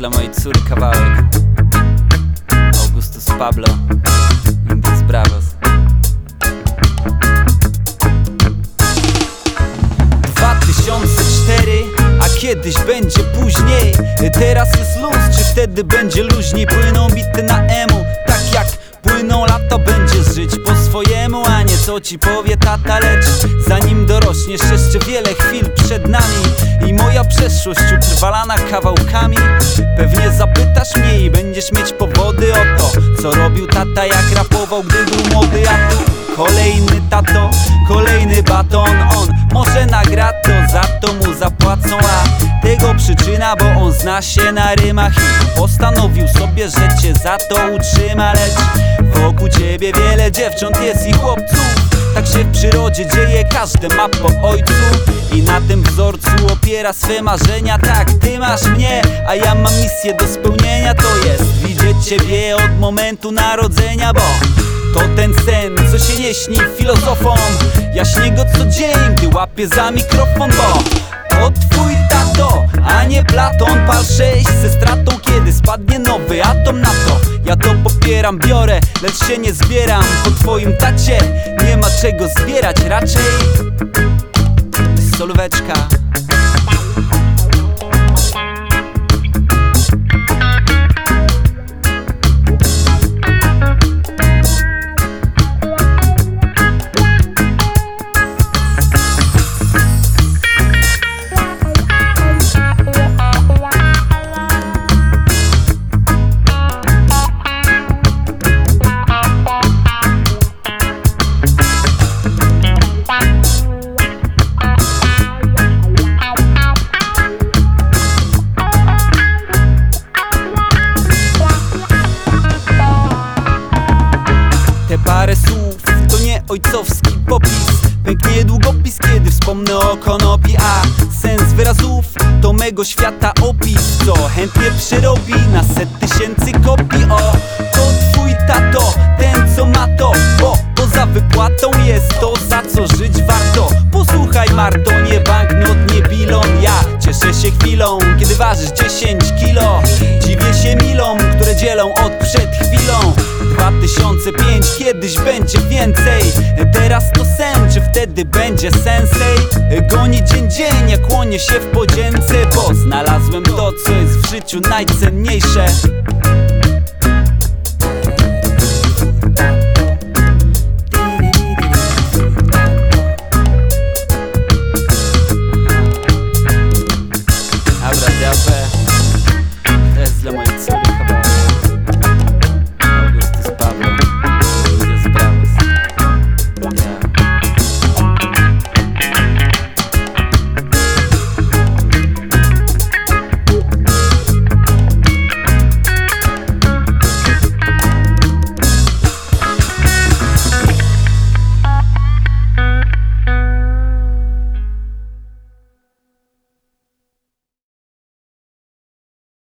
dla mojej córy kawałek. Augustus Pablo, Indes Bravos. 2004, a kiedyś będzie później. Teraz jest luz, czy wtedy będzie luźniej? Płyną bity na emu, tak jak płyną lata. Będziesz żyć po swojemu, a nie co ci powie tata. Lecz zanim dorośniesz, jeszcze wiele chwil przed nami. I moja przeszłość utrwalana kawałkami. Pewnie zapytasz mnie i będziesz mieć powody o to, co robił tata, jak rapował, gdy był młody. A tu kolejny tato, kolejny baton. On może nagra to, za to mu zapłacą. A tego przyczyna, bo on zna się na rymach i postanowił sobie, że cię za to utrzyma. Lecz wokół ciebie wiele dziewcząt jest i chłopców. Tak się w przyrodzie dzieje, każdy ma po ojcu. I na tym wzorcu opiera swe marzenia. Tak, ty masz mnie, a ja mam misję do spełnienia. To jest widzieć ciebie od momentu narodzenia, bo to ten sen, co się nie śni filozofom. Ja śnię go co dzień, gdy łapię za mikrofon, bo to twój tato, a nie Platon. Pal 6 ze stratą, kiedy spadnie nowy atom na to. Ja to popieram, biorę, lecz się nie zbieram. Po twoim tacie nie ma czego zbierać, raczej solóweczka. Parę słów to nie ojcowski popis. Pęknie długopis, kiedy wspomnę o konopi. A sens wyrazów to mego świata opis, co chętnie przyrobi na 100 000 kopii. O, to twój tato, ten co ma to, bo poza wypłatą jest to, za co żyć warto. Posłuchaj Marto, nie banknot, nie bilon. Ja cieszę się chwilą, kiedy ważysz 10 kilo. Dziwię się milom, które dzielą od przed chwilą. 2005, kiedyś będzie więcej. Teraz to sen, czy wtedy będzie sensej? Goni dzień, jak kłonię się w podzięce, bo znalazłem to, co jest w życiu najcenniejsze.